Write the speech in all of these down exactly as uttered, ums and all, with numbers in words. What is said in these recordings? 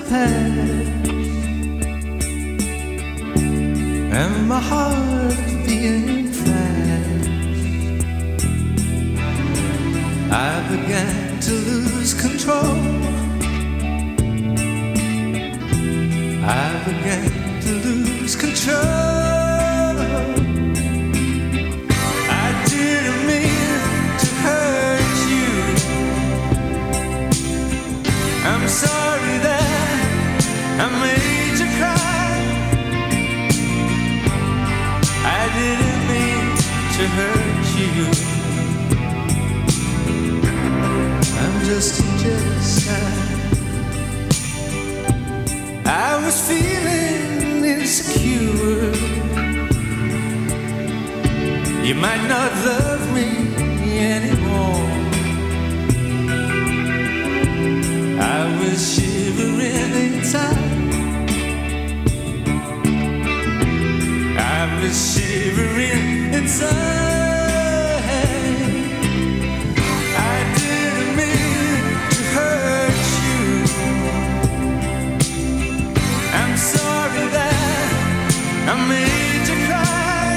past, and my heart beating fast. I began to lose control. I began to lose control. I didn't mean to hurt you. I'm sorry that I made you cry. I didn't mean to hurt you. I'm just a jealous guy. I was feeling insecure. You might not love me anymore. I was shivering inside. I was shivering inside. I didn't mean to hurt you. I'm sorry that I made you cry.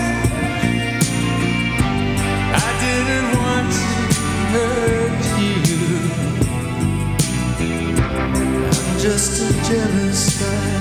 I didn't want to hurt you. I'm just a jealous guy.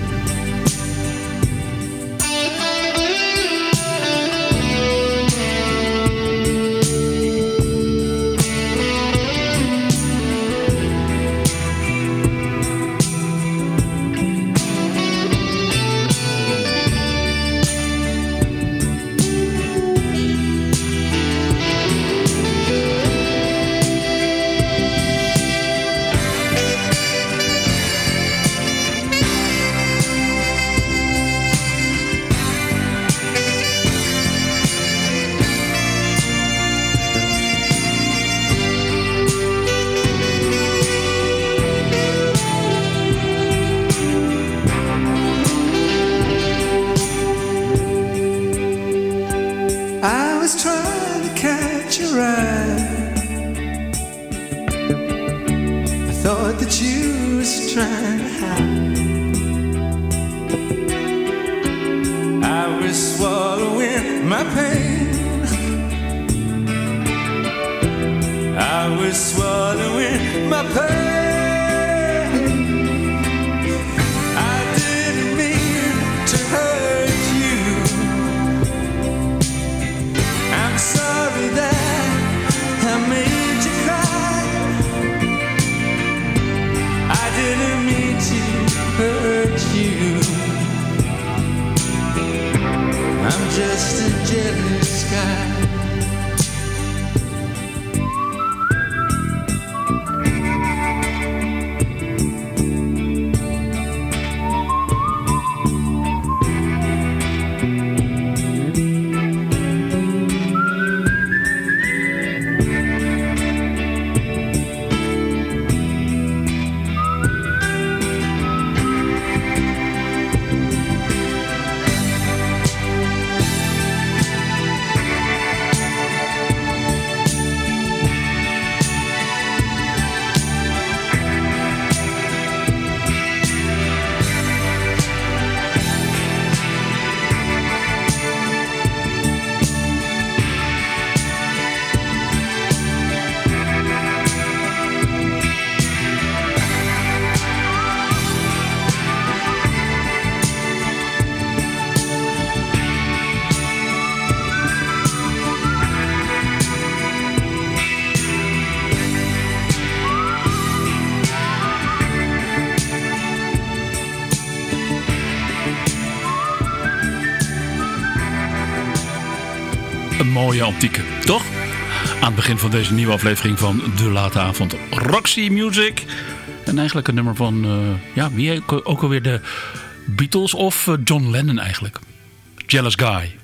Mooie antieke, toch? Aan het begin van deze nieuwe aflevering van De Late Avond. Roxy Music. En eigenlijk een nummer van, uh, ja, wie ook alweer de Beatles of uh, John Lennon eigenlijk. Jealous Guy.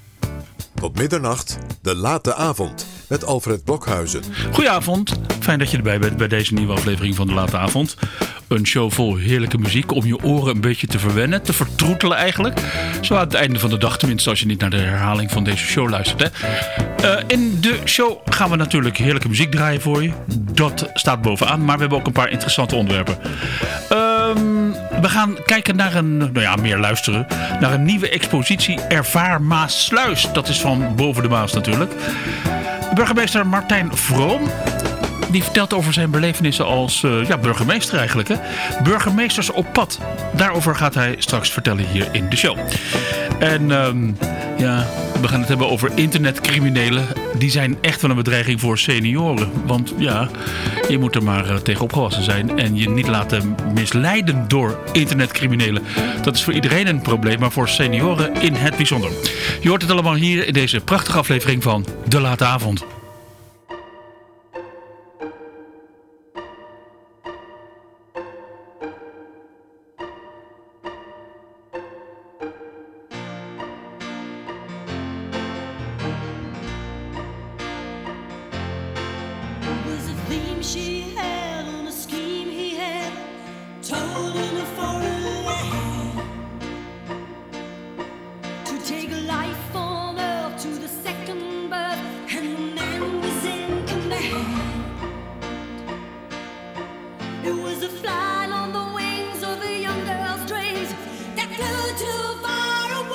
Tot middernacht, De Late Avond. Met Alfred Blokhuizen. Goedenavond, fijn dat je erbij bent bij deze nieuwe aflevering van De Late Avond. Een show vol heerlijke muziek om je oren een beetje te verwennen, te vertroetelen eigenlijk. Zo aan het einde van de dag, tenminste als je niet naar de herhaling van deze show luistert. Hè. Uh, in de show gaan we natuurlijk heerlijke muziek draaien voor je. Dat staat bovenaan, maar we hebben ook een paar interessante onderwerpen. Um, We gaan kijken naar een, nou ja, meer luisteren, naar een nieuwe expositie Ervaar Maassluis. Dat is van boven de Maas natuurlijk. Burgemeester Martijn Vroom, die vertelt over zijn belevenissen als uh, ja, burgemeester eigenlijk. Hè? Burgemeesters op pad. Daarover gaat hij straks vertellen hier in de show. En um, ja, we gaan het hebben over internetcriminelen. Die zijn echt wel een bedreiging voor senioren. Want ja, je moet er maar uh, tegen opgewassen zijn. En je niet laten misleiden door internetcriminelen. Dat is voor iedereen een probleem, maar voor senioren in het bijzonder. Je hoort het allemaal hier in deze prachtige aflevering van De Late Avond. She had on a scheme he had told in a foreign land to take life on earth to the second birth, and the man was in command. It was a flight on the wings of a young girl's dreams that flew too far away.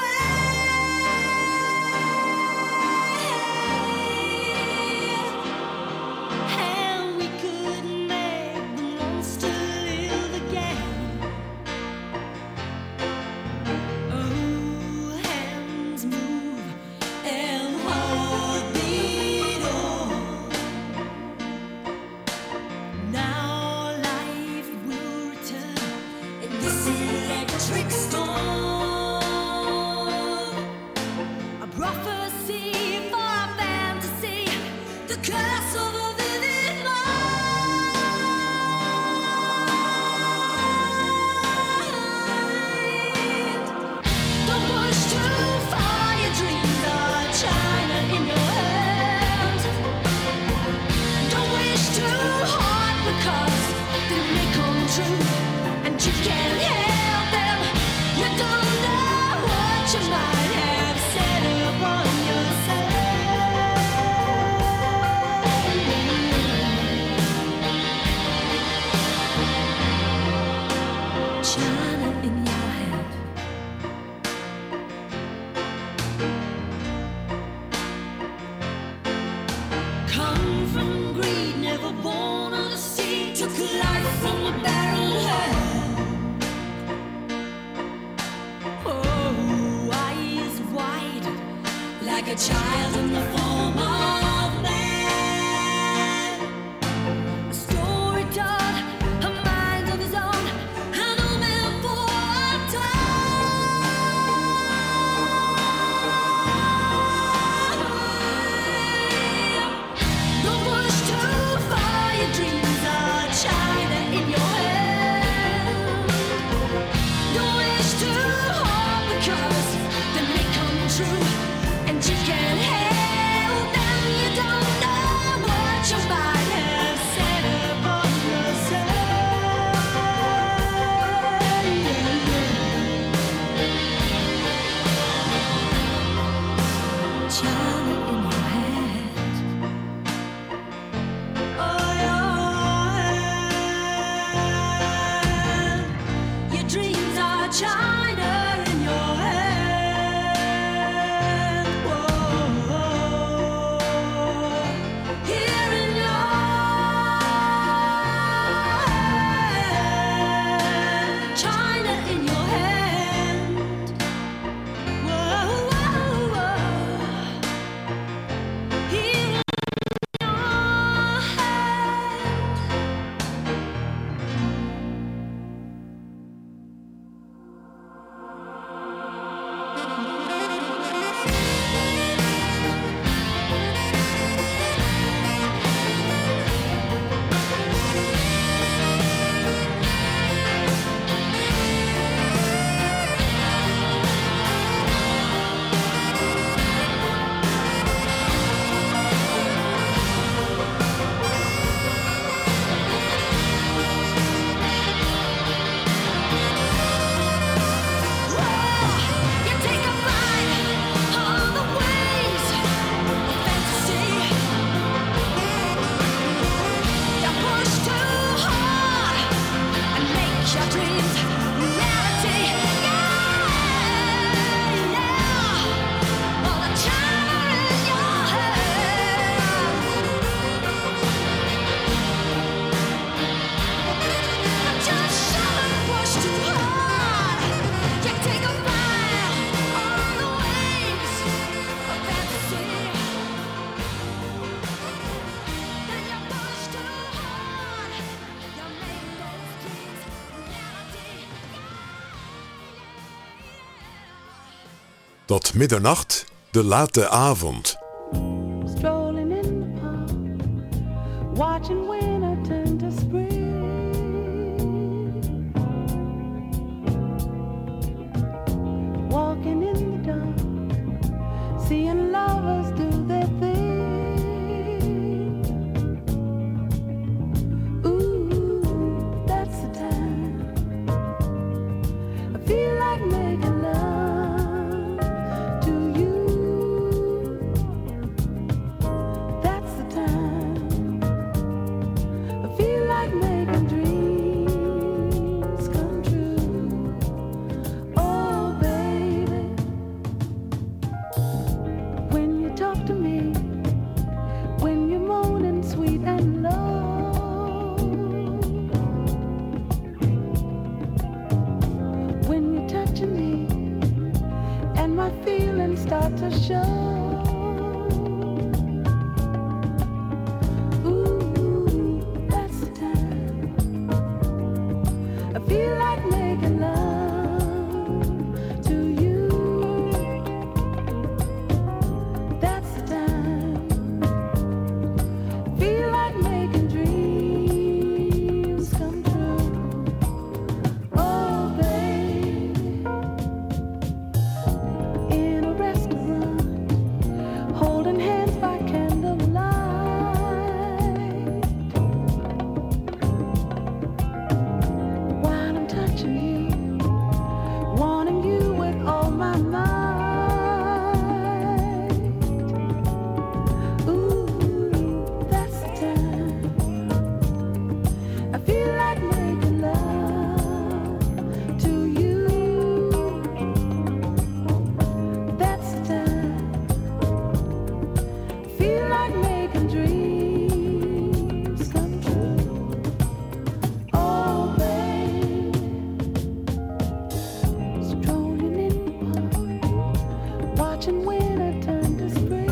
A child in the form of man, a story told, a mind of his own, an old man for a time. Don't push too far, your dreams are China in your hand. Don't wish too hard because they may come true. You can't help them, you don't know what you might have said about yourself. China in your hand, oh your hand. Your dreams are China in your hand. Tot middernacht, de late avond. Strolling in the park, watching winter turn to spring. Walking in the dark, seeing lovers do their thing. Ooh, that's the time I feel like making love to you. That's the time I feel like making dreams come true. Oh, baby, when you talk to me, when you're moaning sweet and low, when you're touching me and my feelings start to show. Ooh, that's the time I feel like making love to you. That's the time I feel like making dreams come true. Oh, baby, in a restaurant, holding hands by candlelight, while I'm touching you, wanting you with all my might. Ooh, that's the time I feel like making love to you. That's the time I feel like making dreams come true. Oh, baby, strolling in the park, watching winter turn to spring.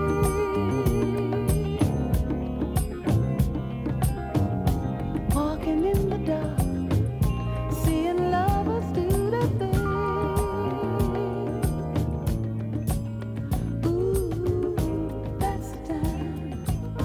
Walking in the dark, seeing lovers do their thing. Ooh, that's the time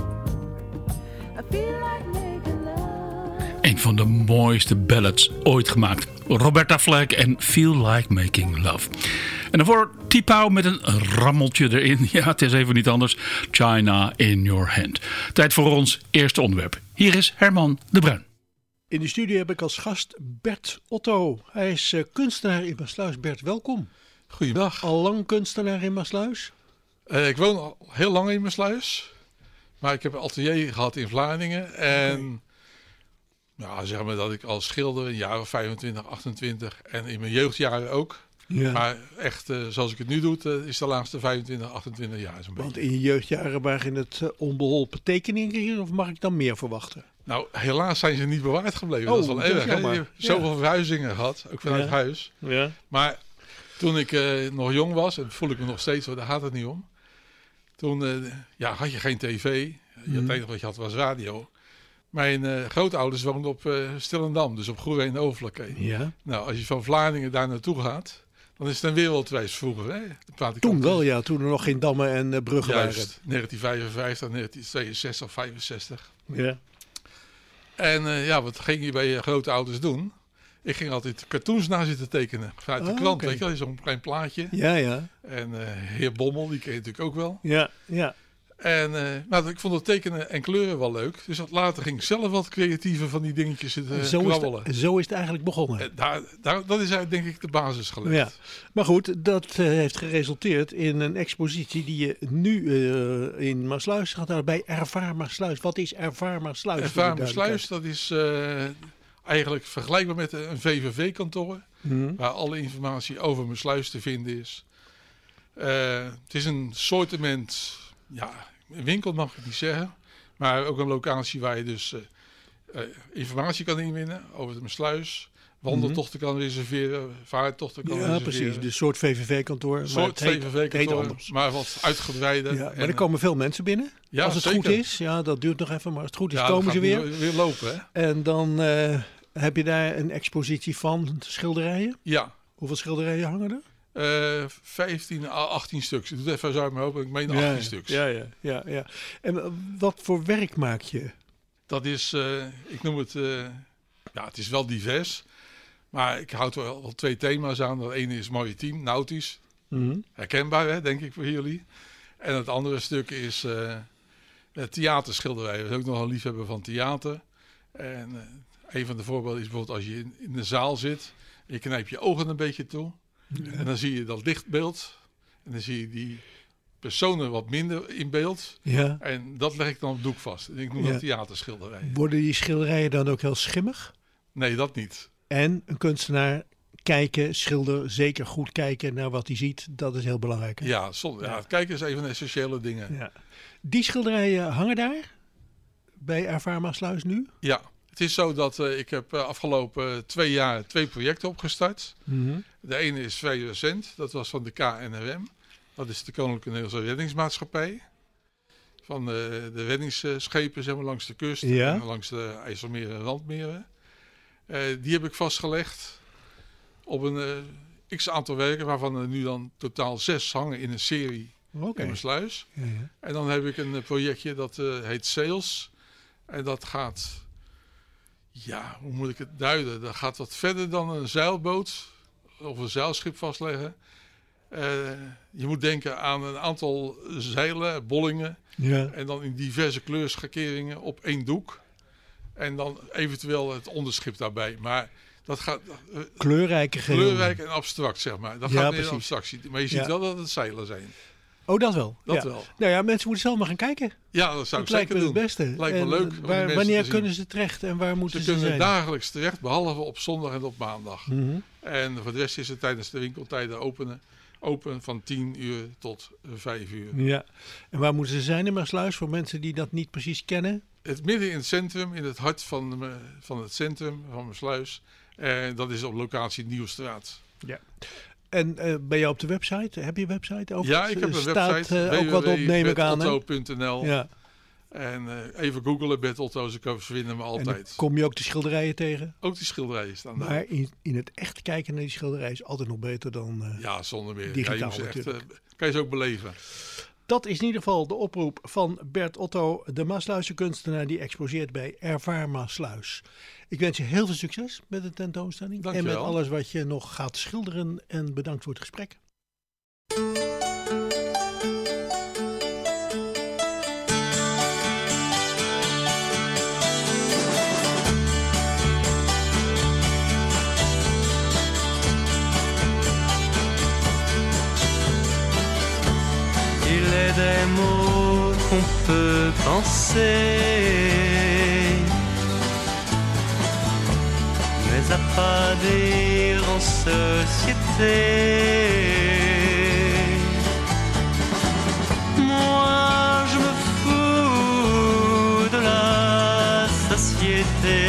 I feel like making love. Een van de mooiste ballads ooit gemaakt. Roberta Flack en Feel Like Making Love. En daarvoor T-Pow met een rammeltje erin. Ja, het is even niet anders. China in Your Hand. Tijd voor ons eerste onderwerp. Hier is Herman de Bruin. In de studio heb ik als gast Bert Otto. Hij is uh, kunstenaar in Maassluis. Bert, welkom. Goeiedag. Al lang kunstenaar in Maassluis? Uh, ik woon al heel lang in Maassluis. Maar ik heb een atelier gehad in Vlaardingen. En ja, zeg maar dat ik als schilder in jaren vijfentwintig, achtentwintig en in mijn jeugdjaren ook. Ja. Maar echt uh, zoals ik het nu doe, uh, is de laatste vijfentwintig, achtentwintig jaar zo'n Want beetje. in je jeugdjaren waren het uh, onbeholpen tekeningen of mag ik dan meer verwachten? Nou, helaas zijn ze niet bewaard gebleven. Oh, dat is wel dat is erg. Hè? jammer. Je hebt zoveel verhuizingen gehad, ook vanuit Ja. huis. Ja. Maar toen ik uh, nog jong was, en dat voel ik me nog steeds, hoor, daar gaat het niet om. Toen uh, ja, had je geen tv. Je Mhm. Het enige wat je had was radio. Mijn uh, grootouders woonden op uh, Stillendam, dus op Goeree en Overlakkee. Ja. Nou, als je van Vlaardingen daar naartoe gaat, dan is het een wereldreis vroeger. Hè? Dan praat ik Toen over- wel, ja. Toen er nog geen dammen en uh, bruggen Juist, negentien vijfenvijftig, negentien tweeënzestig, vijfenzestig. waren. Ja. En uh, ja, wat ging je bij je grootouders doen? Ik ging altijd cartoons na zitten tekenen. Vanuit de Oh, krant, oké. weet je wel, zo'n klein plaatje. Ja, ja. En uh, heer Bommel, die ken je natuurlijk ook wel. Ja, ja. En uh, nou, ik vond het tekenen en kleuren wel leuk. Dus dat later ging ik zelf wat creatiever van die dingetjes zitten Zo is, krabbelen. het, zo is het eigenlijk begonnen. En daar, daar, dat is eigenlijk denk ik de basis gelegd. Ja, maar goed, dat uh, heeft geresulteerd in een expositie die je nu uh, in Maassluis gaat houden bij Ervaar Maassluis. Wat is Ervaar Maassluis? Ervaar Maassluis, dat is uh, eigenlijk vergelijkbaar met een V V V-kantoor. Hmm. Waar alle informatie over Maassluis te vinden is. Uh, het is een soortement, ja, een winkel mag ik niet zeggen. Maar ook een locatie waar je dus uh, uh, informatie kan inwinnen over de Maassluis. Wandeltochten kan reserveren, vaartochten kan Ja, reserveren. precies. Dus een soort V V V-kantoor. Een maar soort het heet- V V het heet V-kantoor, anders. maar wat uitgebreider. Ja, maar En, er komen veel mensen binnen. ja, als het zeker. goed is. Ja, dat duurt nog even, maar als het goed is ja, dan komen ze gaat het weer. weer lopen, hè? En dan uh, heb je daar een expositie van schilderijen. Ja, Hoeveel schilderijen hangen er? Uh, vijftien à achttien stuks. Ik doe het even zo uit mijn hoofd. Ik meen Ja, achttien stuks. Ja, ja, ja, ja. En uh, wat voor werk maak je? Dat is, uh, ik noem het, uh, ja, het is wel divers. Maar ik houd wel, wel twee thema's aan. Dat ene is maritiem, nautisch. Mm-hmm. Herkenbaar, hè, denk ik, voor jullie. En het andere stuk is uh, theaterschilderijen. We zijn ook nog een liefhebber van theater. En uh, een van de voorbeelden is bijvoorbeeld als je in, in de zaal zit. En je knijpt je ogen een beetje toe. Ja. En dan zie je dat lichtbeeld. En dan zie je die personen wat minder in beeld. Ja. En dat leg ik dan op doek vast. En ik noem Ja. dat theaterschilderijen. Worden die schilderijen dan ook heel schimmig? Nee, dat niet. En een kunstenaar kijken, schilder, zeker goed kijken naar wat hij ziet. Dat is heel belangrijk. Hè? Ja, zonder, ja. Ja. het kijken is een van de essentiële dingen. Ja. Die schilderijen hangen daar? Bij Ervaarmaasluis nu? Ja, het is zo dat uh, ik heb uh, afgelopen uh, twee jaar twee projecten opgestart. Mm-hmm. De ene is vrij recent. Dat was van de K N R M. Dat is de Koninklijke Nederlandse Reddingsmaatschappij. Van de, de reddingsschepen zeg maar, langs de kust Ja. en langs de IJsselmeren en Randmeren. Uh, die heb ik vastgelegd op een uh, x-aantal werken, waarvan er nu dan totaal zes hangen in een serie Oké. in mijn sluis. Ja, ja. En dan heb ik een uh, projectje dat uh, heet Sails. En dat gaat, ja, hoe moet ik het duiden? Dat gaat wat verder dan een zeilboot of een zeilschip vastleggen. Uh, je moet denken aan een aantal zeilen, bollingen. Ja. En dan in diverse kleurschakeringen op één doek. En dan eventueel het onderschip daarbij. Maar dat gaat uh, Kleurrijke geheel. kleurrijk en abstract, zeg maar. Dat Ja, gaat meer precies. abstractie. Maar je ziet Ja. wel dat het zeilen zijn. Oh, dat wel. Dat ja. wel. Nou ja, mensen moeten zelf maar gaan kijken. Ja, dat zou Dat ik lijkt zeker me doen. het beste. Lijkt me En leuk om die Waar, mensen wanneer te zien. kunnen ze terecht en waar moeten Ze ze, kunnen zijn? dagelijks terecht, behalve op zondag en op maandag. Mhm. En voor de rest is het tijdens de winkeltijden openen. Open van tien uur tot vijf uur. Ja. En waar moeten ze zijn in Maasluis voor mensen die dat niet precies kennen? Het midden in het centrum, in het hart van, de, van het centrum van Maassluis. En dat is op locatie Nieuwstraat. Ja. En uh, ben je op de website? Heb je een website? Over Ja, ik heb een staat, website. uh, ook wat op, neem ik aan. hè? w w w punt bert otto punt n l. Ja. En uh, even googlen, Bert Otto, ze vinden me En dan altijd. kom je ook de schilderijen tegen. Ook die schilderijen staan daar. Maar in, in het echt kijken naar die schilderij is altijd nog beter dan... Uh, Ja, zonder meer. digitaal ja, je moet ze echt, natuurlijk. uh, kan je ze ook beleven. Dat is in ieder geval de oproep van Bert Otto, de Maasluiser kunstenaar die exposeert bij Ervaar Maasluis. Ik wens je heel veel succes met de tentoonstelling. Dank je en met wel. alles wat je nog gaat schilderen. En bedankt voor het gesprek. Il est des mots qu'on peut penser, mais à pas dire en société. Moi je me fous de la société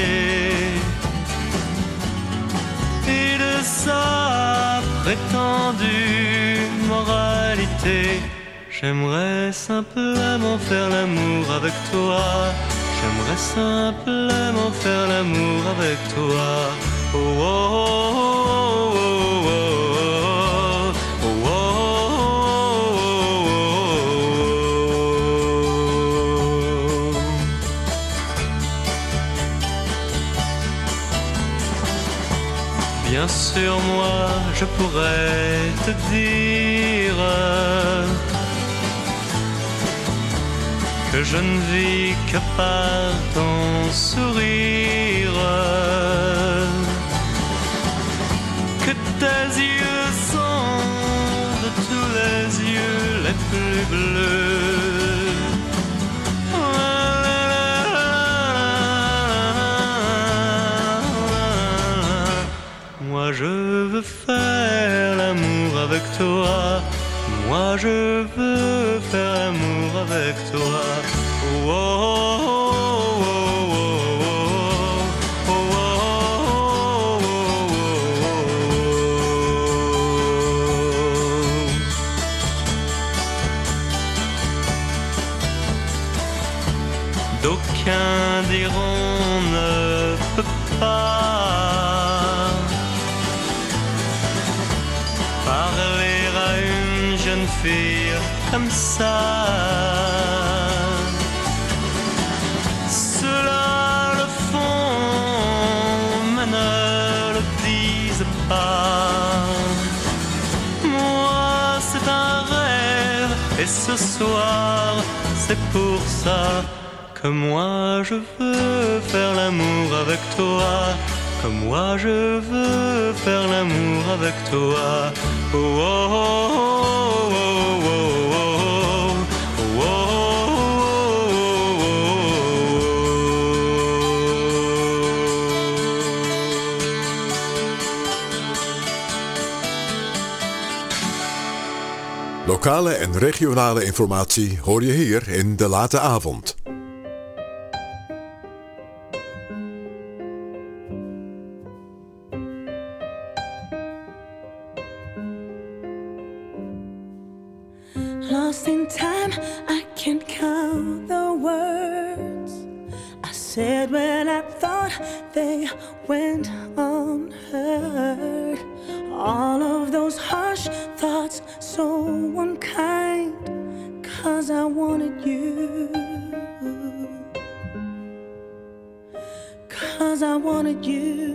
et de sa prétendue moralité. J'aimerais simplement faire l'amour avec toi. J'aimerais simplement faire l'amour avec toi. Oh, oh, oh, oh, oh, oh, oh, oh, oh. Bien sûr, moi, je pourrais te dire que je ne vis que par ton sourire, que tes yeux sont de tous les yeux les plus bleus. Moi je veux faire l'amour avec toi. Moi je veux faire l'amour avec toi. Oh, oh, oh, oh, oh, oh, oh, oh. D'aucuns diront ne peut pas parler suffire comme ça. Cela le fond, mais ne le dise pas. Moi c'est un rêve et ce soir c'est pour ça que moi je veux faire l'amour avec toi. Que moi je veux faire l'amour avec toi. Oh, oh, oh, oh, oh, oh, oh. Lokale en regionale informatie hoor je hier in De Late Avond. Lost in time, I can't count the words I said when I thought they went unheard. All of those harsh thoughts, so unkind, 'cause I wanted you. 'Cause I wanted you.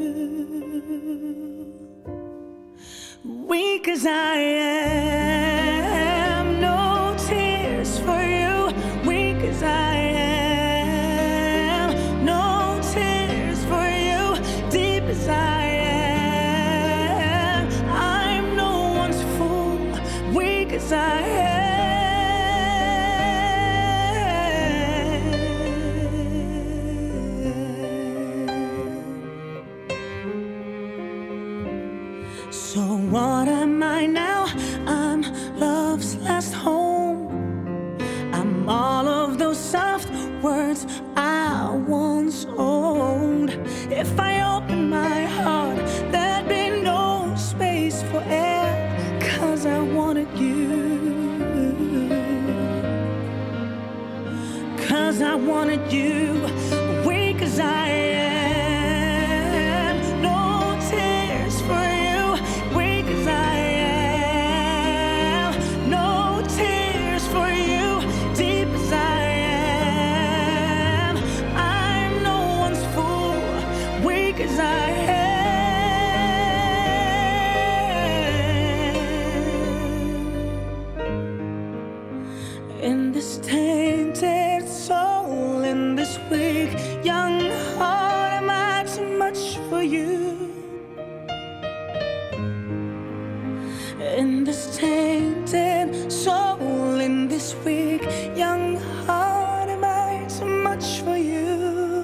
Weak as I am, no tears for you. Weak as I am, no tears for you. Deep as I am, I'm no one's fool. Weak as I am. So what am I now? I'm love's last home. I'm all of those soft words I once owned. If I open my heart, there'd be no space for air, 'cause I wanted you. 'Cause I wanted you. Weak as I am, no tears for you. Weak as I am, no tears for you. Deep as I am, I'm no one's fool. Weak as I am. In this tainted soul, in this weak young heart, am I too much for you? In this tainted soul, in this weak young heart, am I too much for you?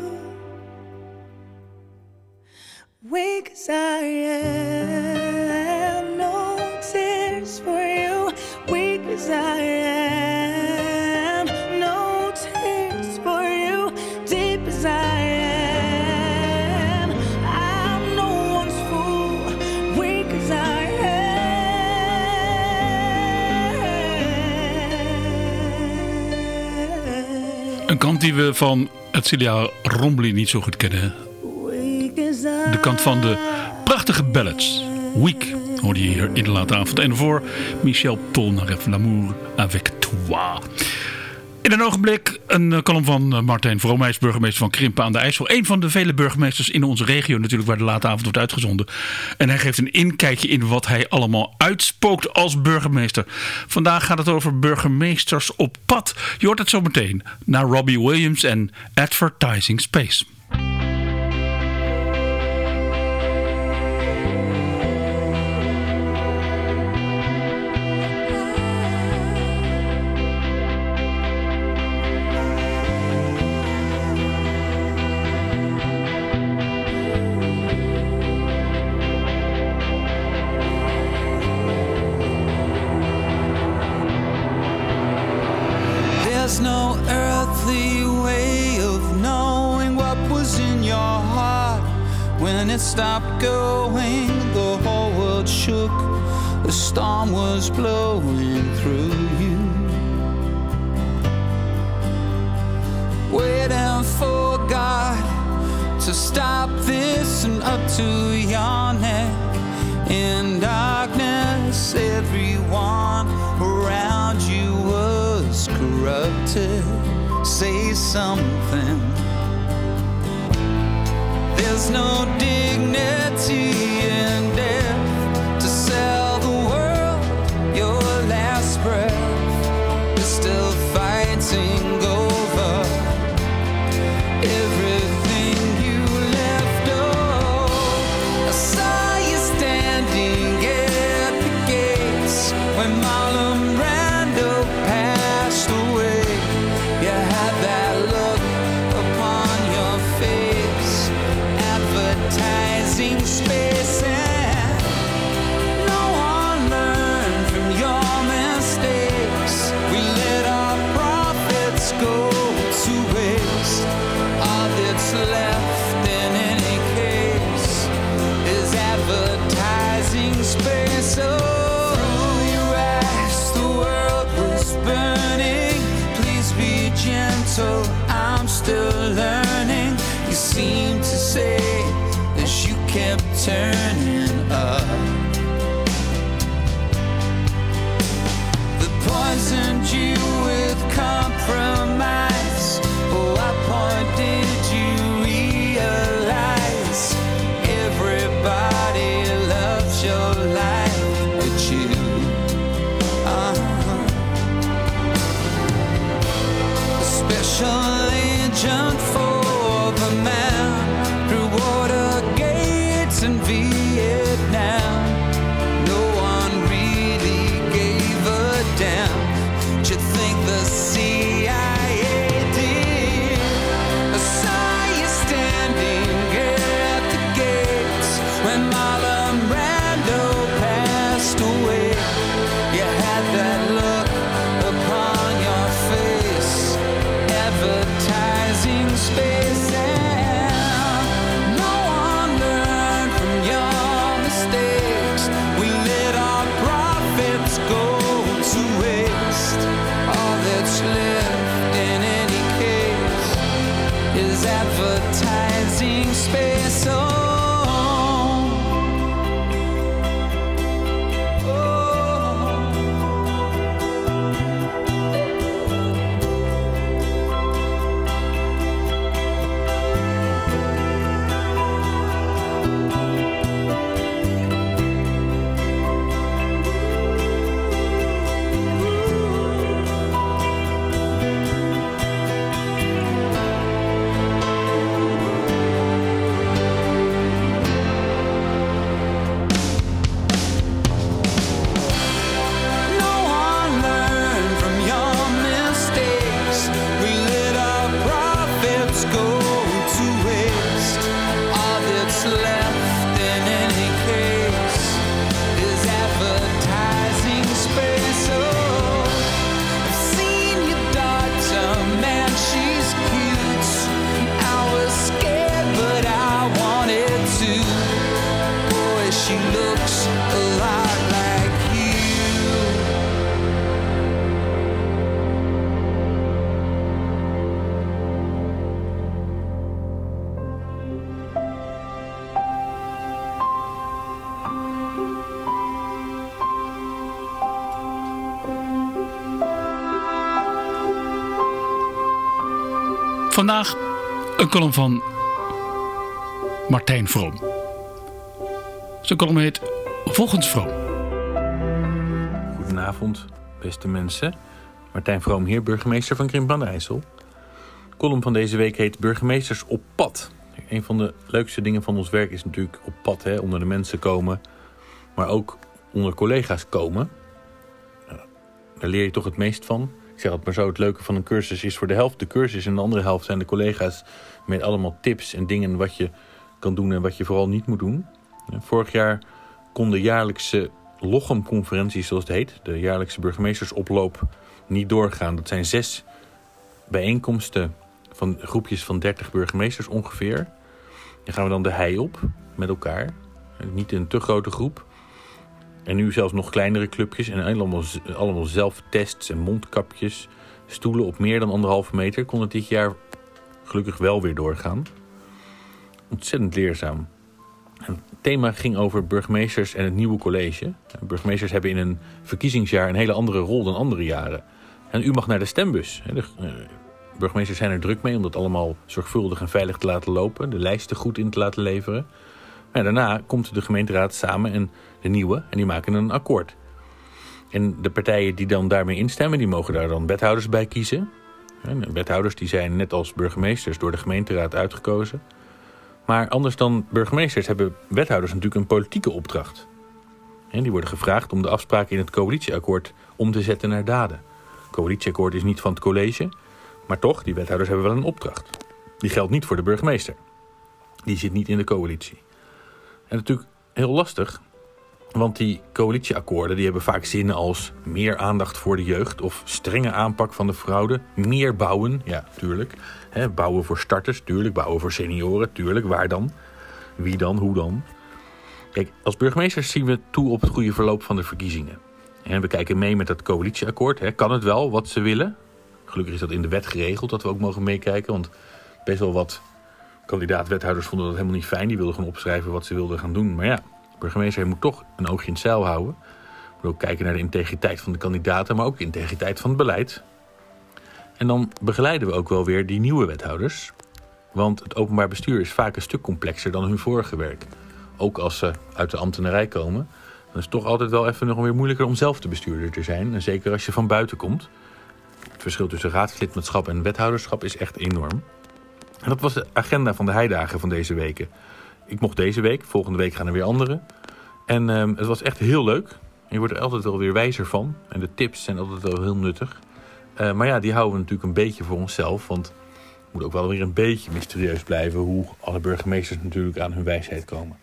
Weak as I am, no tears for you. Weak as I am, no tears for you. Deep as I am, I'm no one's fool. Weak as I am. Een kant die we van Celia Rombly niet zo goed kennen. De kant van de prachtige ballads. Weak hoorde je hier in De Late Avond. En voor Michel Polnareff, L'amour avec toi. In een ogenblik een column van Martijn Vroomeijs, burgemeester van Krimpen aan de IJssel. Een van de vele burgemeesters in onze regio natuurlijk, waar De Late Avond wordt uitgezonden. En hij geeft een inkijkje in wat hij allemaal uitspookt als burgemeester. Vandaag gaat het over burgemeesters op pad. Je hoort het zo meteen naar Robbie Williams en Advertising Space. There's no earthly way of knowing what was in your heart. When it stopped going, the whole world shook. The storm was blowing through you. Waiting for God to stop this and up to your neck. In darkness, everyone around interrupted. Say something. There's no dignity in death to sell the world your last breath. You're still fighting over everything you left. Oh, I saw you standing at the gates when Marlon Brando passed away. You had that look upon your face, advertising space, and no one learned from your mistakes. We let our profits go to waste. All that's left in any case is advertising space. Oh, through your eyes the world was burning. Please be gentle, I'm still learning. You seem to say as you kept turning up, they poisoned you with compromise. Oh, at what point did you realize everybody loves your life but you? Uh-huh. A special agent for the man through water gates in Vietnam. No one really gave a damn. Do you think the C I A did? I saw you standing at the gates when Marlon Brando passed away. You had that look upon your face, advertising space, and no one learned from your mistakes. We let our profits go to waste. All that's left in any case is advertising space. Oh, no one learned from your mistakes. We let our profits go to waste. All that's left in any case is advertising space. Oh, I've seen your daughter, man, she's cute. I was scared, but I wanted to. Boy, she looks a lot like you. Vandaag een column van Martijn Vroom. Zijn column heet Volgens Vroom. Goedenavond, beste mensen. Martijn Vroom hier, burgemeester van Krimpen aan de IJssel. De column van deze week heet Burgemeesters op pad. Een van de leukste dingen van ons werk is natuurlijk op pad, hè, onder de mensen komen. Maar ook onder collega's komen. Nou, daar leer je toch het meest van. Ik zeg het maar zo, het leuke van een cursus is voor de helft de cursus en de andere helft zijn de collega's met allemaal tips en dingen wat je kan doen en wat je vooral niet moet doen. Vorig jaar kon de jaarlijkse Lochem-conferentie, zoals het heet, de jaarlijkse burgemeestersoploop, niet doorgaan. Dat zijn zes bijeenkomsten van groepjes van dertig burgemeesters ongeveer. Dan gaan we dan de hei op met elkaar. Niet in een te grote groep. En nu zelfs nog kleinere clubjes en allemaal, allemaal zelftests en mondkapjes. Stoelen op meer dan anderhalve meter kon het dit jaar gelukkig wel weer doorgaan. Ontzettend leerzaam. Het thema ging over burgemeesters en het nieuwe college. Burgemeesters hebben in een verkiezingsjaar een hele andere rol dan andere jaren. En u mag naar de stembus. De uh, burgemeesters zijn er druk mee om dat allemaal zorgvuldig en veilig te laten lopen. De lijsten goed in te laten leveren. Maar daarna komt de gemeenteraad samen en de nieuwe en die maken een akkoord. En de partijen die dan daarmee instemmen, die mogen daar dan wethouders bij kiezen. En wethouders die zijn net als burgemeesters door de gemeenteraad uitgekozen. Maar anders dan burgemeesters hebben wethouders natuurlijk een politieke opdracht. En die worden gevraagd om de afspraken in het coalitieakkoord om te zetten naar daden. Het coalitieakkoord is niet van het college, maar toch, die wethouders hebben wel een opdracht. Die geldt niet voor de burgemeester. Die zit niet in de coalitie. En natuurlijk heel lastig, want die coalitieakkoorden die hebben vaak zinnen als meer aandacht voor de jeugd of strenge aanpak van de fraude, meer bouwen, ja, tuurlijk. Hè, bouwen voor starters, tuurlijk. Bouwen voor senioren, tuurlijk. Waar dan? Wie dan? Hoe dan? Kijk, als burgemeesters zien we toe op het goede verloop van de verkiezingen. En we kijken mee met dat coalitieakkoord. Hè. Kan het wel wat ze willen? Gelukkig is dat in de wet geregeld dat we ook mogen meekijken, want best wel wat kandidaat-wethouders vonden dat helemaal niet fijn. Die wilden gewoon opschrijven wat ze wilden gaan doen. Maar ja, de burgemeester moet toch een oogje in het zeil houden. Moet ook kijken naar de integriteit van de kandidaten, maar ook de integriteit van het beleid. En dan begeleiden we ook wel weer die nieuwe wethouders. Want het openbaar bestuur is vaak een stuk complexer dan hun vorige werk. Ook als ze uit de ambtenarij komen, dan is het toch altijd wel even nog weer moeilijker om zelf de bestuurder te zijn. En zeker als je van buiten komt. Het verschil tussen raadslidmaatschap en wethouderschap is echt enorm. En dat was de agenda van de heidagen van deze weken. Ik mocht deze week, volgende week gaan er weer anderen. En uh, het was echt heel leuk. Je wordt er altijd wel weer wijzer van. En de tips zijn altijd wel heel nuttig. Uh, maar ja, die houden we natuurlijk een beetje voor onszelf. Want het moet ook wel weer een beetje mysterieus blijven hoe alle burgemeesters natuurlijk aan hun wijsheid komen.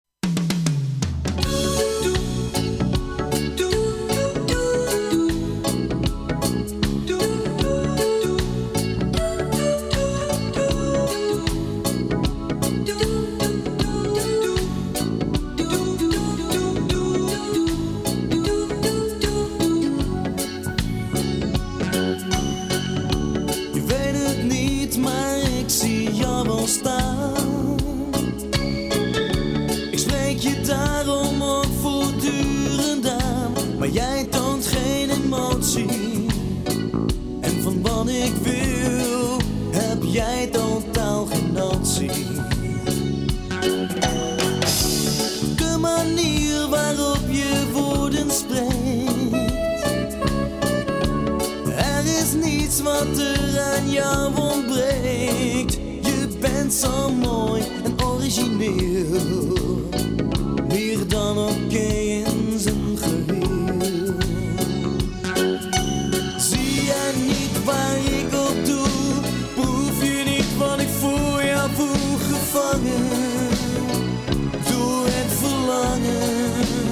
Wat er aan jou ontbreekt. Je bent zo mooi en origineel. Meer dan oké in zijn geheel. Zie jij niet waar ik op doe? Proef je niet wat ik voor jou voel? Gevangen door het verlangen.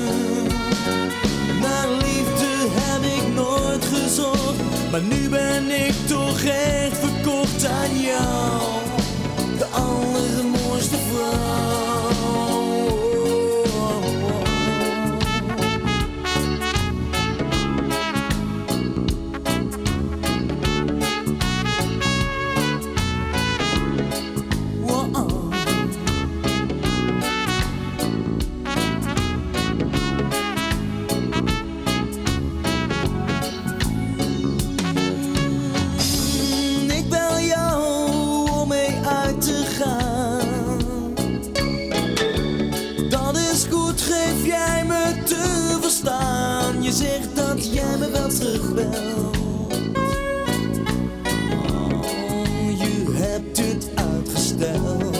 Naar liefde heb ik nooit gezocht. Maar nu ben ik toch echt verkocht aan jou, de allermooiste vrouw. Wow. Je zegt dat jij me wel terugbelt. Oh, je hebt het uitgesteld.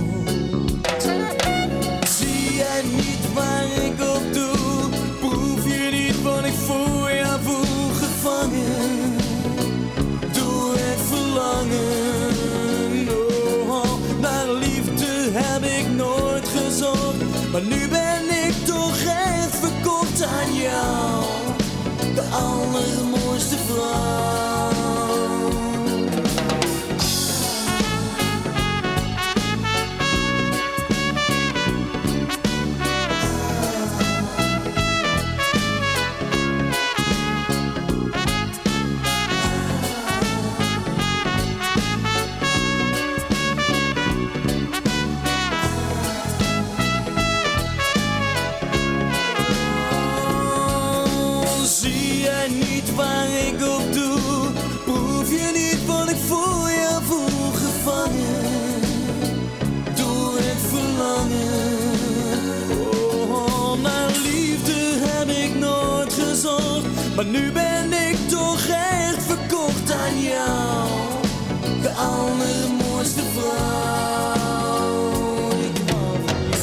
Zie jij niet waar ik op doe? Proef je niet wat ik voor jou voel? Gevangen door het verlangen. Oh, naar liefde heb ik nooit gezocht. Maar nu ben ik toch echt verkocht aan jou, de allermooiste vrouw. Waar ik op doe, gezocht, maar nu ben ik toch echt verkocht aan jou. De allermooiste vrouw. Ik hou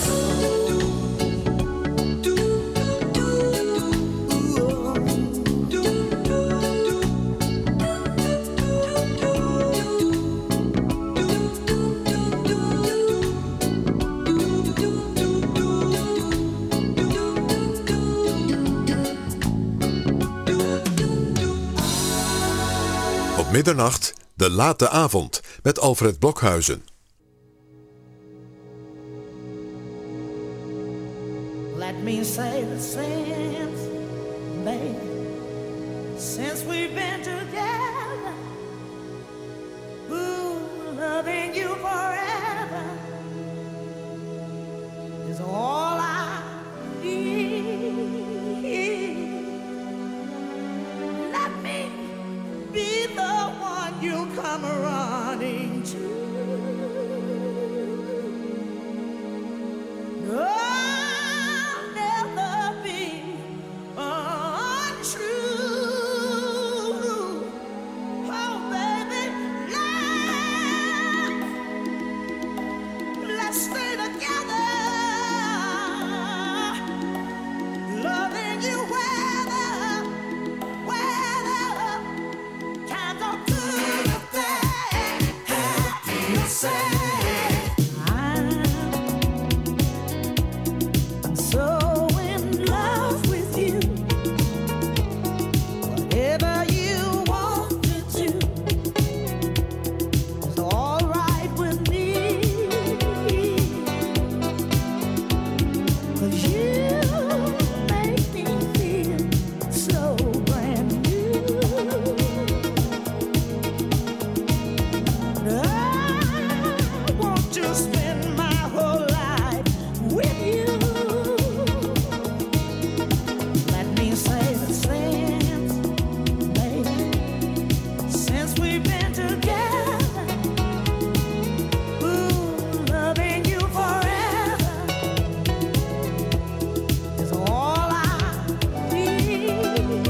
Op middernacht, de late avond, met Alfred Blokhuizen. Let me say the since, baby, since we've been together, ooh, loving you forever is all I need. Let me be the one you come running to. I'll never be untrue. Oh, baby, let's, let's stay together, loving you weather, weather. Times are good or bad, happy or sad. I'm so in love with you. Whatever you want to do is all right with me. 'Cause you make me feel so brand new. I want to spend my whole life with you. Let me say the since, baby, since we've been together, ooh, loving you forever is all I need.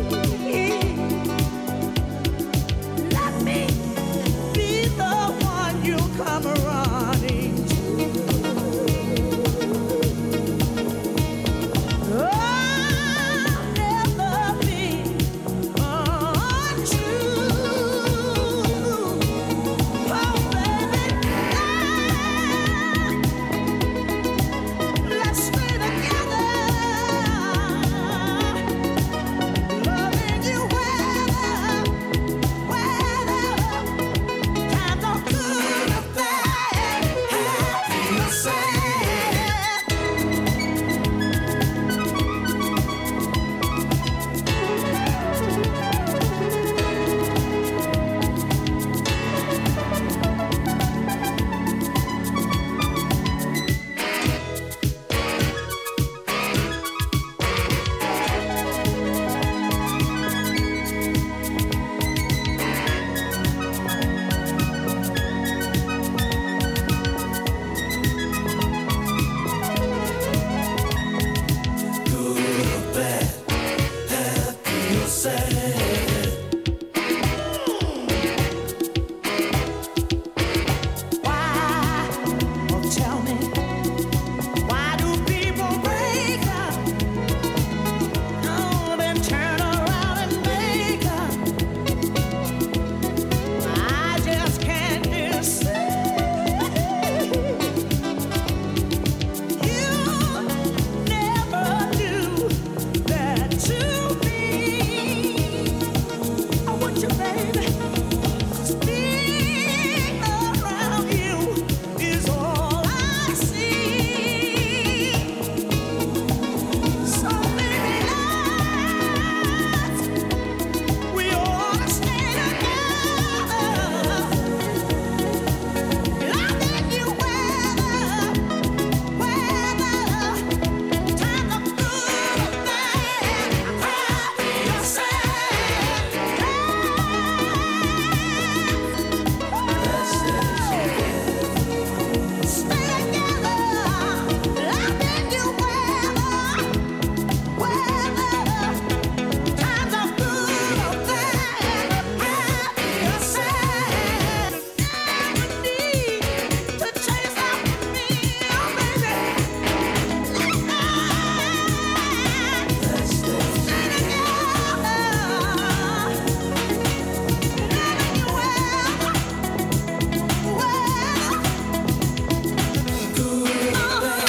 Let me be the one you come running to. I'll never be untrue. Oh, baby, let's stay together, loving you weather, weather. Times are good or bad, happy or sad. Good or bad, happy or sad. Why? Oh, tell me, why do people break up? Oh, then turn around and make up. I just can't decide. You never do that to me.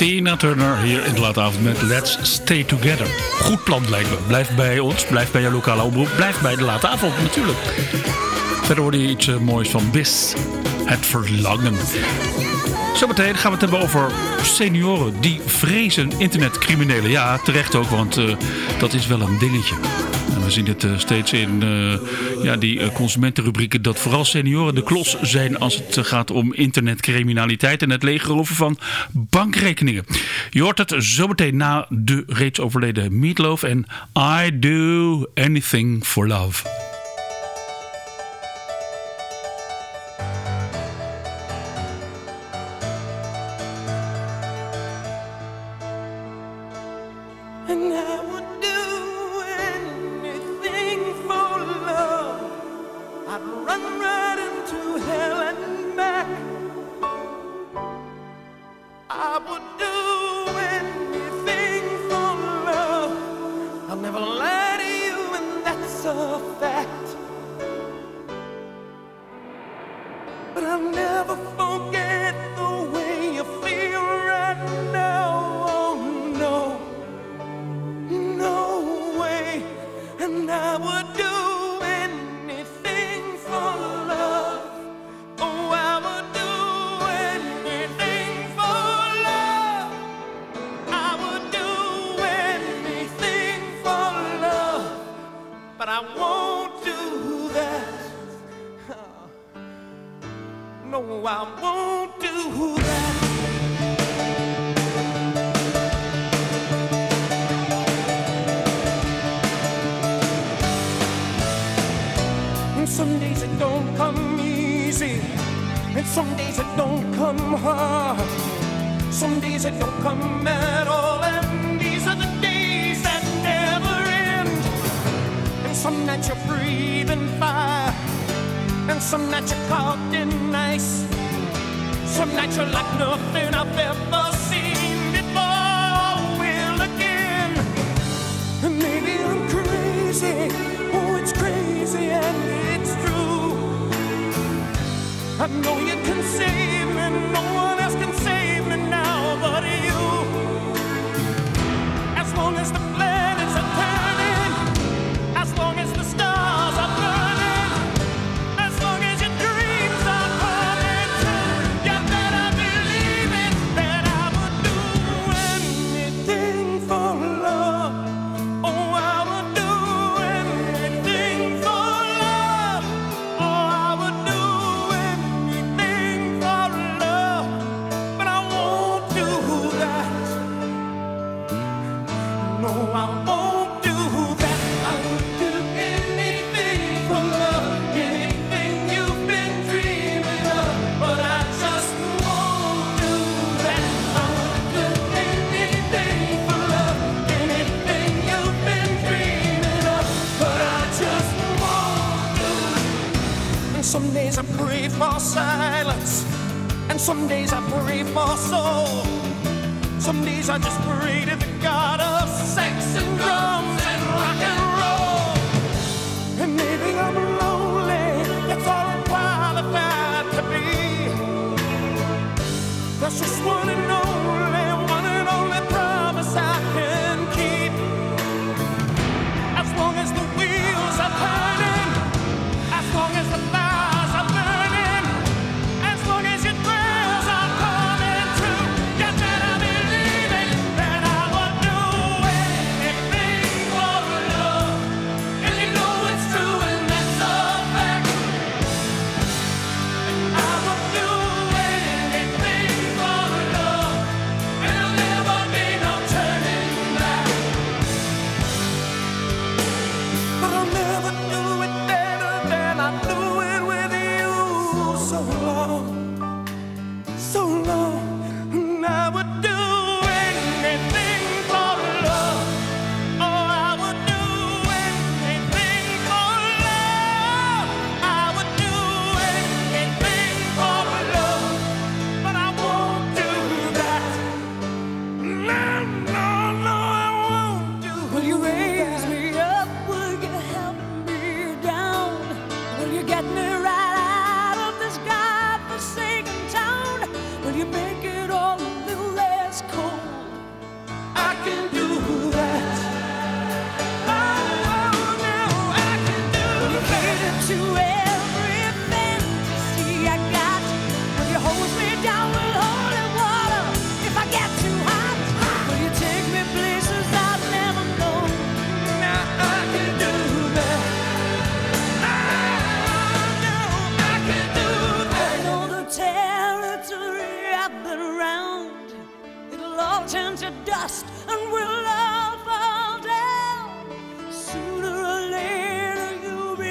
Tina Turner hier in de late avond met Let's Stay Together. Goed plan lijkt me. Blijf bij ons, blijf bij je lokale omroep, blijf bij de late avond natuurlijk. Verder hoorde je iets uh, moois van Bis, Het Verlangen. Zometeen gaan we het hebben over senioren die vrezen internetcriminelen. Ja, terecht ook, want uh, dat is wel een dingetje. En we zien het uh, steeds in uh, ja, die uh, consumentenrubrieken dat vooral senioren de klos zijn als het uh, gaat om internetcriminaliteit en het leegroven van bankrekeningen. Je hoort het zometeen na de reeds overleden Meatloaf en I Do Anything for Love. And I would do anything for love. I'd run right into hell and back. I would do anything for love. I'll never lie to you, and that's a fact. But I'll never forget the way you feel right now. Oh no. No way, and I would do anything for love. Oh, I would do anything for love. I would do anything for love, but I won't do that. No, I won't do that. Some days it don't come easy, and some days it don't come hard. Some days it don't come at all, and these are the days that never end. And some nights you're breathing fire, and some nights you're caught in ice. Some nights you're like nothing I've ever seen before. Will again, and maybe I'm crazy. Oh, it's crazy and it's true. I know you can save me, no one else can save me now but you. As long as the planets are turning, as long as the stars are burning, as long as your dreams are coming true, you better believe it, that I would do anything for love. Oh, I would do anything for love. Oh, I would do anything for love, but I won't do that. No, I won't do that. I would do anything for love, anything you've been dreaming of, but I just won't do that. I would do anything for love, anything you've been dreaming of, but I just won't do it. And some days I pray for silence, and some days I pray for soul. Some days I just pray to the God of sex and drums and rock and roll. And maybe I'm lonely, that's all I'm qualified to be. That's just one and only, one and only promise I can keep. As long as the wheels are turning, as long as the fires are burning, as long as your prayers are coming true, you better believe it, that I will do anything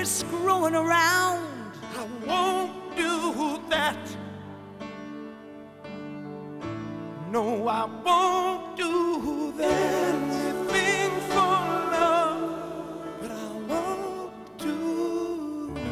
screwing around. I won't do that. No, I won't do that. Anything for love, but I won't do that.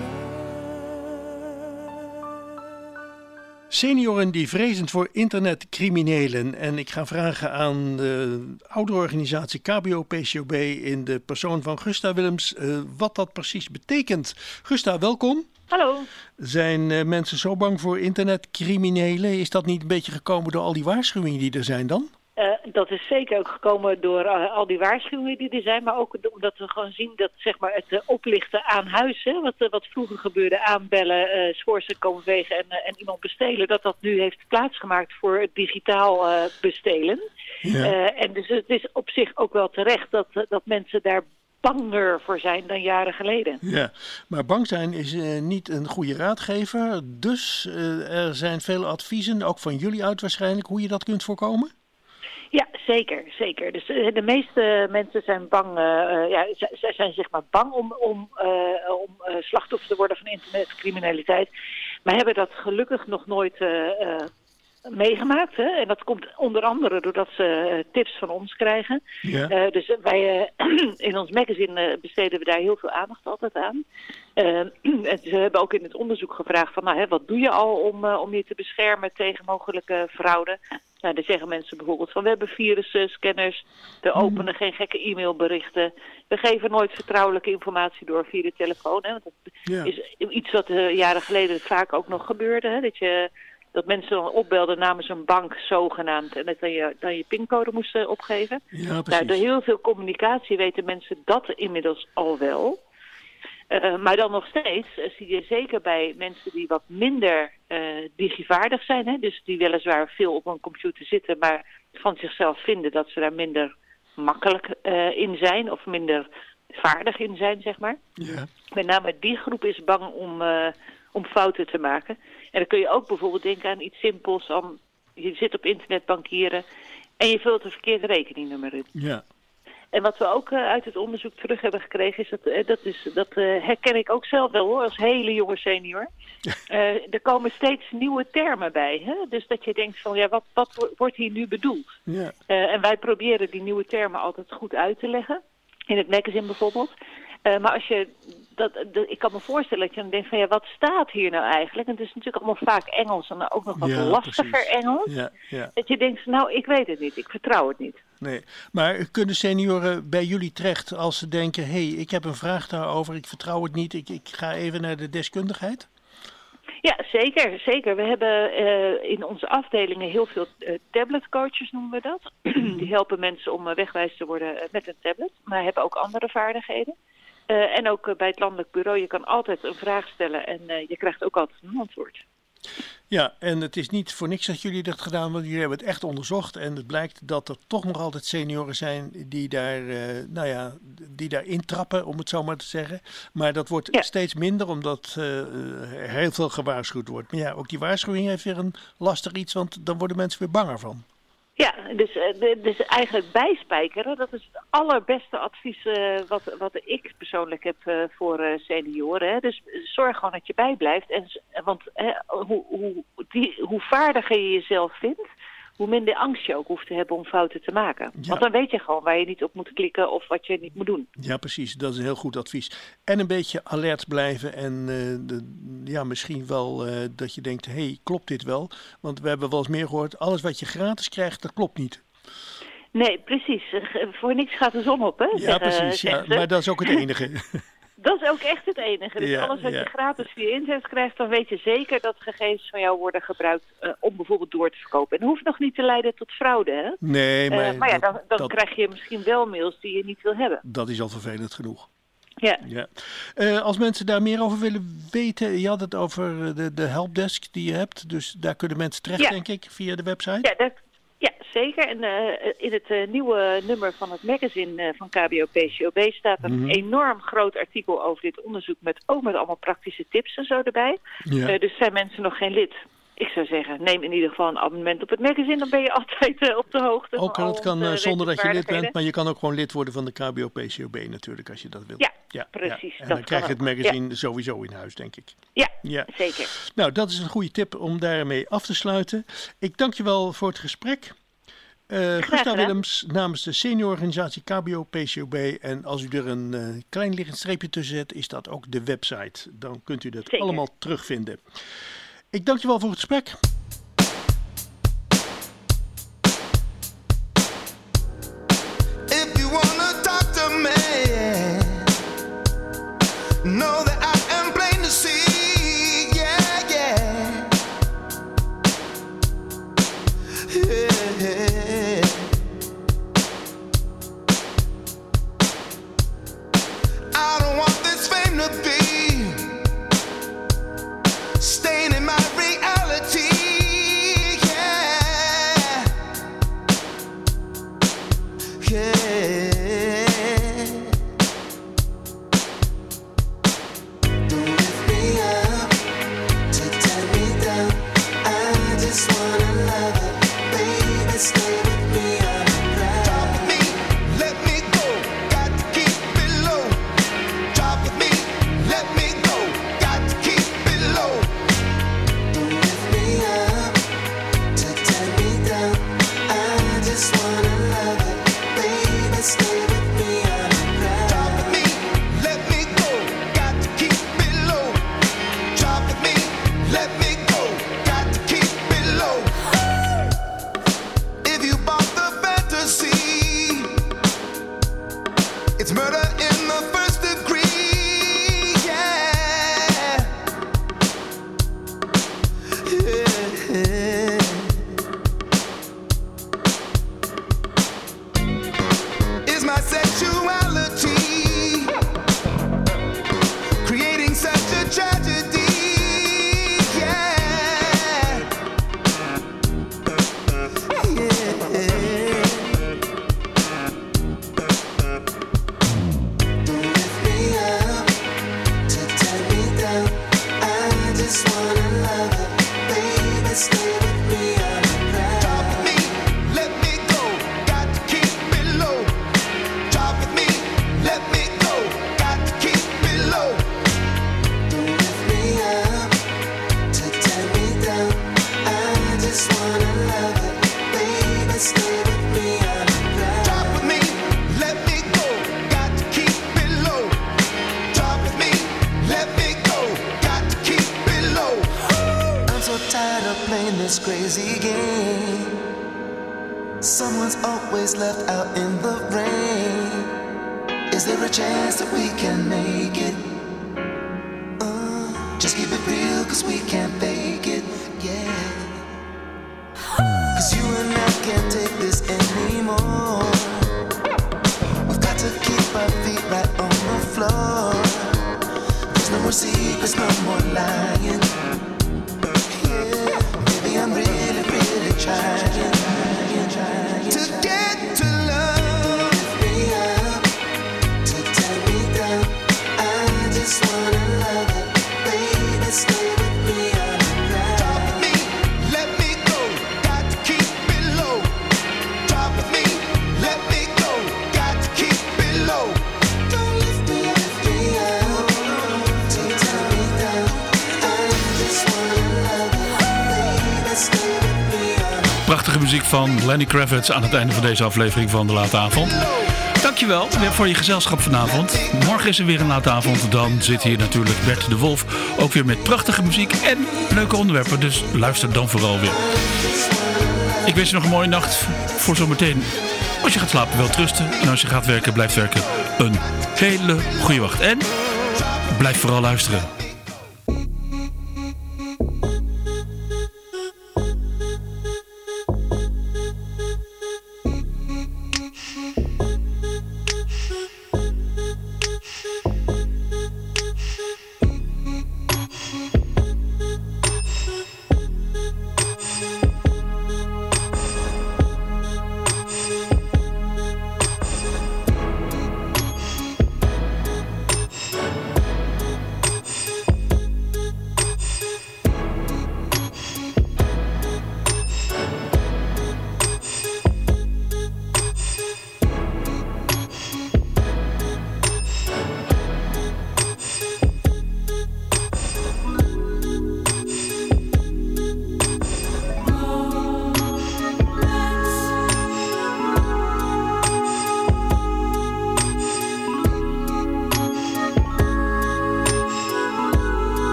Senioren die vrezen voor internetcriminelen. En ik ga vragen aan de ouderorganisatie K B O P C O B in de persoon van Gusta Willems uh, wat dat precies betekent. Gusta, welkom. Hallo. Zijn uh, mensen zo bang voor internetcriminelen? Is dat niet een beetje gekomen door al die waarschuwingen die er zijn dan? Uh, dat is zeker ook gekomen door uh, al die waarschuwingen die er zijn. Maar ook omdat we gewoon zien dat zeg maar, het uh, oplichten aan huis, hè, wat, uh, wat vroeger gebeurde, aanbellen, uh, schoorsteen komen vegen en, uh, en iemand bestelen, dat dat nu heeft plaatsgemaakt voor het digitaal uh, bestelen. Ja. Uh, en dus het is op zich ook wel terecht dat, uh, dat mensen daar banger voor zijn dan jaren geleden. Ja, maar bang zijn is uh, niet een goede raadgever. Dus uh, er zijn veel adviezen, ook van jullie uit waarschijnlijk, hoe je dat kunt voorkomen? Ja, zeker, zeker. Dus uh, de meeste mensen zijn bang, uh, uh, ja, zij zijn zeg maar bang om, om, uh, om uh, slachtoffer te worden van internetcriminaliteit. Maar hebben dat gelukkig nog nooit uh, uh, meegemaakt. Hè? En dat komt onder andere doordat ze uh, tips van ons krijgen. Ja. Uh, dus wij uh, in ons magazine uh, besteden we daar heel veel aandacht altijd aan. Uh, en ze hebben ook in het onderzoek gevraagd van, nou, hè, wat doe je al om, uh, om je te beschermen tegen mogelijke fraude? Nou, dan zeggen mensen bijvoorbeeld van, we hebben virusscanners, we openen geen gekke e-mailberichten, we geven nooit vertrouwelijke informatie door via de telefoon. Hè, want dat ja. is iets wat uh, jaren geleden vaak ook nog gebeurde, hè, dat je... Dat mensen dan opbelden namens een bank zogenaamd en dat dan je, dan je pincode moesten opgeven. Ja, nou, door heel veel communicatie weten mensen dat inmiddels al wel. Uh, maar dan nog steeds uh, zie je zeker bij mensen die wat minder uh, digivaardig zijn. Hè, dus die weliswaar veel op een computer zitten, maar van zichzelf vinden dat ze daar minder makkelijk uh, in zijn of minder vaardig in zijn, zeg maar. Ja. Met name die groep is bang om, uh, om fouten te maken. En dan kun je ook bijvoorbeeld denken aan iets simpels. Om, je zit op internet bankieren en je vult een verkeerde rekeningnummer in. Ja. En wat we ook uh, uit het onderzoek terug hebben gekregen is dat, uh, dat, is, dat uh, herken ik ook zelf wel hoor, als hele jonge senior. Uh, er komen steeds nieuwe termen bij. Hè? Dus dat je denkt van ja, wat, wat wordt hier nu bedoeld? Ja. Uh, en wij proberen die nieuwe termen altijd goed uit te leggen. In het magazine bijvoorbeeld. Uh, maar als je dat, dat, ik kan me voorstellen dat je dan denkt van ja, wat staat hier nou eigenlijk? En het is natuurlijk allemaal vaak Engels en ook nog wat ja, lastiger precies. Engels. Ja, ja. Dat je denkt, nou, ik weet het niet, ik vertrouw het niet. Nee, maar kunnen senioren bij jullie terecht als ze denken, hé, hey, ik heb een vraag daarover, ik vertrouw het niet, ik, ik ga even naar de deskundigheid? Ja, zeker, zeker. We hebben uh, in onze afdelingen heel veel uh, tabletcoaches, noemen we dat. Die helpen mensen om uh, wegwijs te worden uh, met een tablet, maar hebben ook andere vaardigheden. Uh, en ook uh, bij het landelijk bureau, je kan altijd een vraag stellen en uh, je krijgt ook altijd een antwoord. Ja, en het is niet voor niks dat jullie dat gedaan hebben. Jullie hebben het echt onderzocht en het blijkt dat er toch nog altijd senioren zijn die daar, uh, nou ja, die daar intrappen, om het zo maar te zeggen. Maar dat wordt ja. steeds minder omdat uh, er heel veel gewaarschuwd wordt. Maar ja, ook die waarschuwing heeft weer een lastig iets, want dan worden mensen weer banger van. Ja, dus, dus eigenlijk bijspijkeren, dat is het allerbeste advies uh, wat, wat ik persoonlijk heb uh, voor uh, senioren. Hè. Dus zorg gewoon dat je bijblijft. En, want hè, hoe, hoe, die, hoe vaardiger je jezelf vindt, hoe minder angst je ook hoeft te hebben om fouten te maken. Ja. Want dan weet je gewoon waar je niet op moet klikken of wat je niet moet doen. Ja, precies. Dat is een heel goed advies. En een beetje alert blijven en uh, de, ja, misschien wel uh, dat je denkt, hé, hey, klopt dit wel? Want we hebben wel eens meer gehoord, alles wat je gratis krijgt, dat klopt niet. Nee, precies. Voor niks gaat de zon op, hè? Ja, zeggen, precies. Ja, maar dat is ook het enige. Dat is ook echt het enige. Dus ja, alles wat ja. je gratis via internet krijgt, dan weet je zeker dat gegevens van jou worden gebruikt uh, om bijvoorbeeld door te verkopen. En dat hoeft nog niet te leiden tot fraude, hè? Nee, maar... Uh, maar ja, dan, dan dat, krijg je misschien wel mails die je niet wil hebben. Dat is al vervelend genoeg. Ja. ja. Uh, als mensen daar meer over willen weten, je had het over de, de helpdesk die je hebt. Dus daar kunnen mensen terecht, ja. denk ik, via de website. Ja, dat... Ja, zeker. En uh, in het uh, nieuwe nummer van het magazine uh, van K B O P C O B staat een mm-hmm. enorm groot artikel over dit onderzoek met ook met allemaal praktische tips en zo erbij. Ja. Uh, dus zijn mensen nog geen lid, ik zou zeggen, neem in ieder geval een abonnement op het magazine. Dan ben je altijd uh, op de hoogte. Ook van dat al kan onze uh, zonder dat je lid bent, wetenswaardigheden. maar je kan ook gewoon lid worden van de K B O P C O B natuurlijk, als je dat wil. Ja, ja precies. Ja. En dat dan krijg je het kan ook. magazine Ja. sowieso in huis, denk ik. Ja, Ja. zeker. Nou, dat is een goede tip om daarmee af te sluiten. Ik dank je wel voor het gesprek. Uh, Gustav gedaan. Willems namens de seniororganisatie K B O P C O B. En als u er een uh, klein liggend streepje tussen zet, is dat ook de website. Dan kunt u dat Zeker. allemaal terugvinden. Ik dank je wel voor het gesprek. If you wanna talk to me, know that I am plain to see. Yeah, yeah. Yeah. I don't want this fame to be staying in my reality. Yeah. Yeah. Don't lift me up to tear me down. I just wanna love it, baby. Stay with me on the ground. Drop with me, let me go. Got to keep it low. Drop with me, let me go. Got to keep it low. Don't lift me up to tear me down. I just wanna love it, baby. Stay with me on the ground. Drop with me, let me go. Got to keep it low. Drop with me, let me go. Got to keep it low. If you bought the fantasy, it's murder in the first degree. Yeah. Yeah. Is my sexuality creating such a tragedy? Yeah. Yeah. Don't lift me up to tear me down. I just wanna love it, baby. Stay with me on the ground. Drop with me, let me go. Got to keep it low. Drop with me, let me go. Got to keep it low. Don't lift me up to tear me down. I just wanna love it, baby. Stay with me on the ground. Drop with me, let me go. Got to keep it low. Drop with me, let me go. Got to keep it low. I'm so tired of playing this crazy game. Someone's always left out in the rain. Is there a chance that we can make it? Uh, just keep it real, cause we can't fake it. Yeah. Cause you and I can't take this anymore. We've got to keep our feet right on the floor. There's no more secrets, no more lying. Yeah, maybe I'm really, really trying, trying, trying to get to love. Lift me up to tear me down. I just wanna love it, baby. Stay with me on the ground. Drop with me, let me go. Got to keep it low. Drop with me, let me go. Got to keep it low. Don't lift me, lift me up to tear me down. I just wanna love it, baby. Stay with me on the Prachtige muziek van Lenny Kravitz aan het einde van deze aflevering van De Late Avond. Dankjewel weer voor je gezelschap vanavond. Morgen is er weer een Late Avond. Dan zit hier natuurlijk Bert de Wolf. Ook weer met prachtige muziek en leuke onderwerpen. Dus luister dan vooral weer. Ik wens je nog een mooie nacht voor zometeen. Als je gaat slapen, wel trusten. En als je gaat werken, blijf werken. Een hele goede wacht. En blijf vooral luisteren.